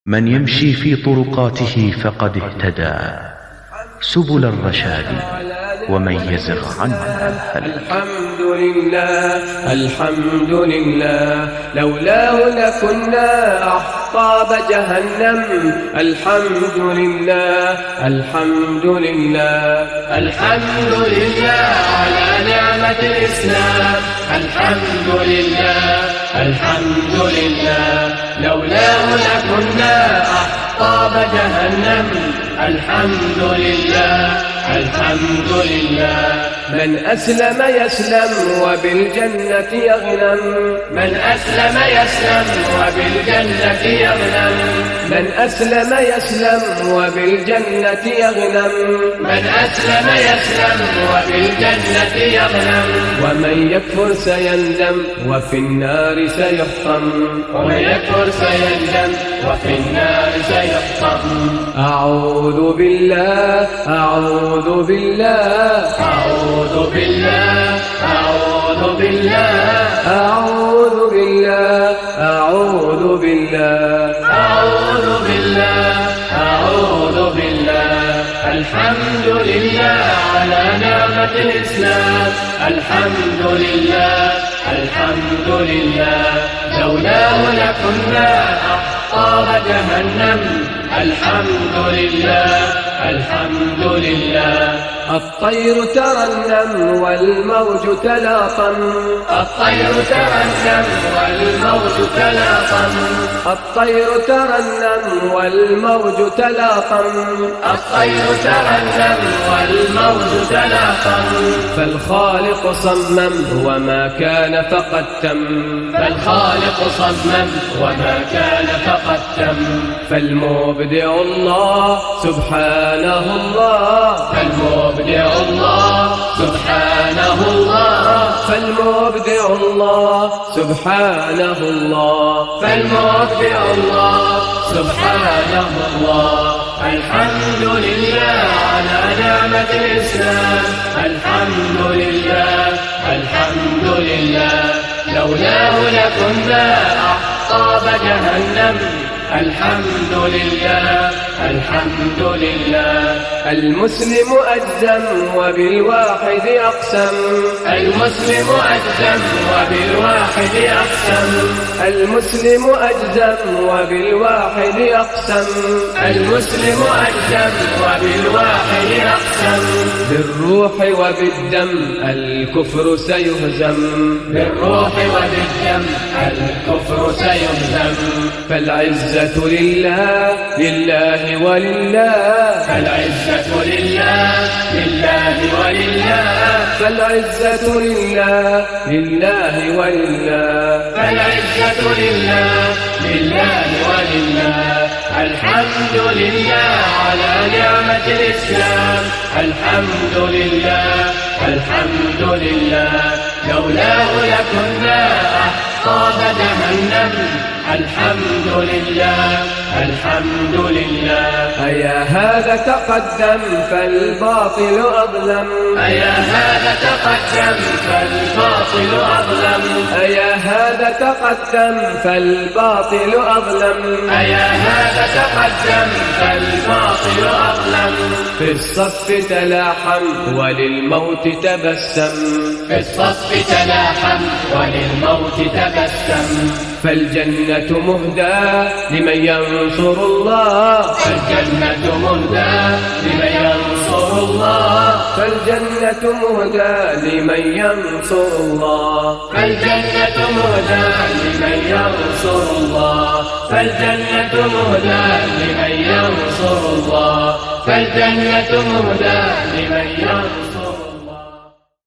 من يمشي في طرقاته فقد اهتدى سبل الرشاد، ومن يزغ عنها هلك. الحمد لله الحمد لله، لولاه لكنا أحطاب جهنم. الحمد لله الحمد لله الحمد لله على نعمة الإسلام. الحمد لله الحمد لله، لولاه لكنا أحطاب جهنم. الحمد لله الحمد لله، من أسلم يسلم وبالجنة يغنم. من أسلم يسلم وبالجنة يغنم. من أسلم يسلم وبالجنة يغنم. من أسلم يسلم وبالجنة يغنم. ومن يكفر سيندم وفي النار سيحطم. ومن يكفر سيندم وفي النار سيحطم. أعوذ بالله أعوذ بالله أعوذ بالله أعوذ بالله أعوذ بالله أعوذ بالله أعوذ بالله أعوذ بالله. الحمد لله على نعمة الإسلام. الحمد لله الحمد لله، لولاه لكنا أحطاب جهنم. الحمد لله الحمد لله. الطير ترنم والموج تلاطم. الطير ترنم والموج تلاطم. الطير ترنم والموج تلاطم. الطير ترنم والموج تلاطم. فالخالق صمم وما كان فقد تم. فالخالق صمم وما كان فقد تم. فالمبدع الله سبحانه الله. فالمبدع الله سبحانه الله. فالمبدع الله سبحانه الله. فالمبدع الله سبحانه الله. الحمد لله على نعمة الإسلام. الحمد لله الحمد لله، لولاه لكنا أحطاب جهنم. الحمد لله الحمد لله. المسلم أجزم وبالواحد أقسم. المسلم أجزم وبالواحد أقسم. المسلم أجزم وبالواحد أقسم. المسلم أجزم وبالواحد أقسم. بالروح وبالدم الكفر سيهزم. بالروح وبالدم الكفر سيهزم. فالعزة لله لله ولله. فالعزة لله لله ولله. فالعزة لله لله ولله. فالعزة لله لله ولله. الحمد لله على نعمة الإسلام. الحمد لله الحمد لله، لولاه لكنا أحطاب جهنم. الحمد لله الحمد لله. أيا هذا تقدم فالباطل أظلم. أيا هذا تقدم فالباطل أظلم. أيا هذا تقدم فالباطل أظلم. أيا هذا تقدم فالباطل أظلم. في الصف تلاحم وللموت تبسم. في الصف تلاحم وللموت تبسم. فالجنة مهدى لمن ينصر الله. فالجنة مهدى لمن ينصر الله. فالجنة مهدى لمن ينصر الله. فالجنة مهدى لمن ينصر الله. فالجنة مهدى لمن ينصر الله. فالجنة مهدى لمن ينصر الله.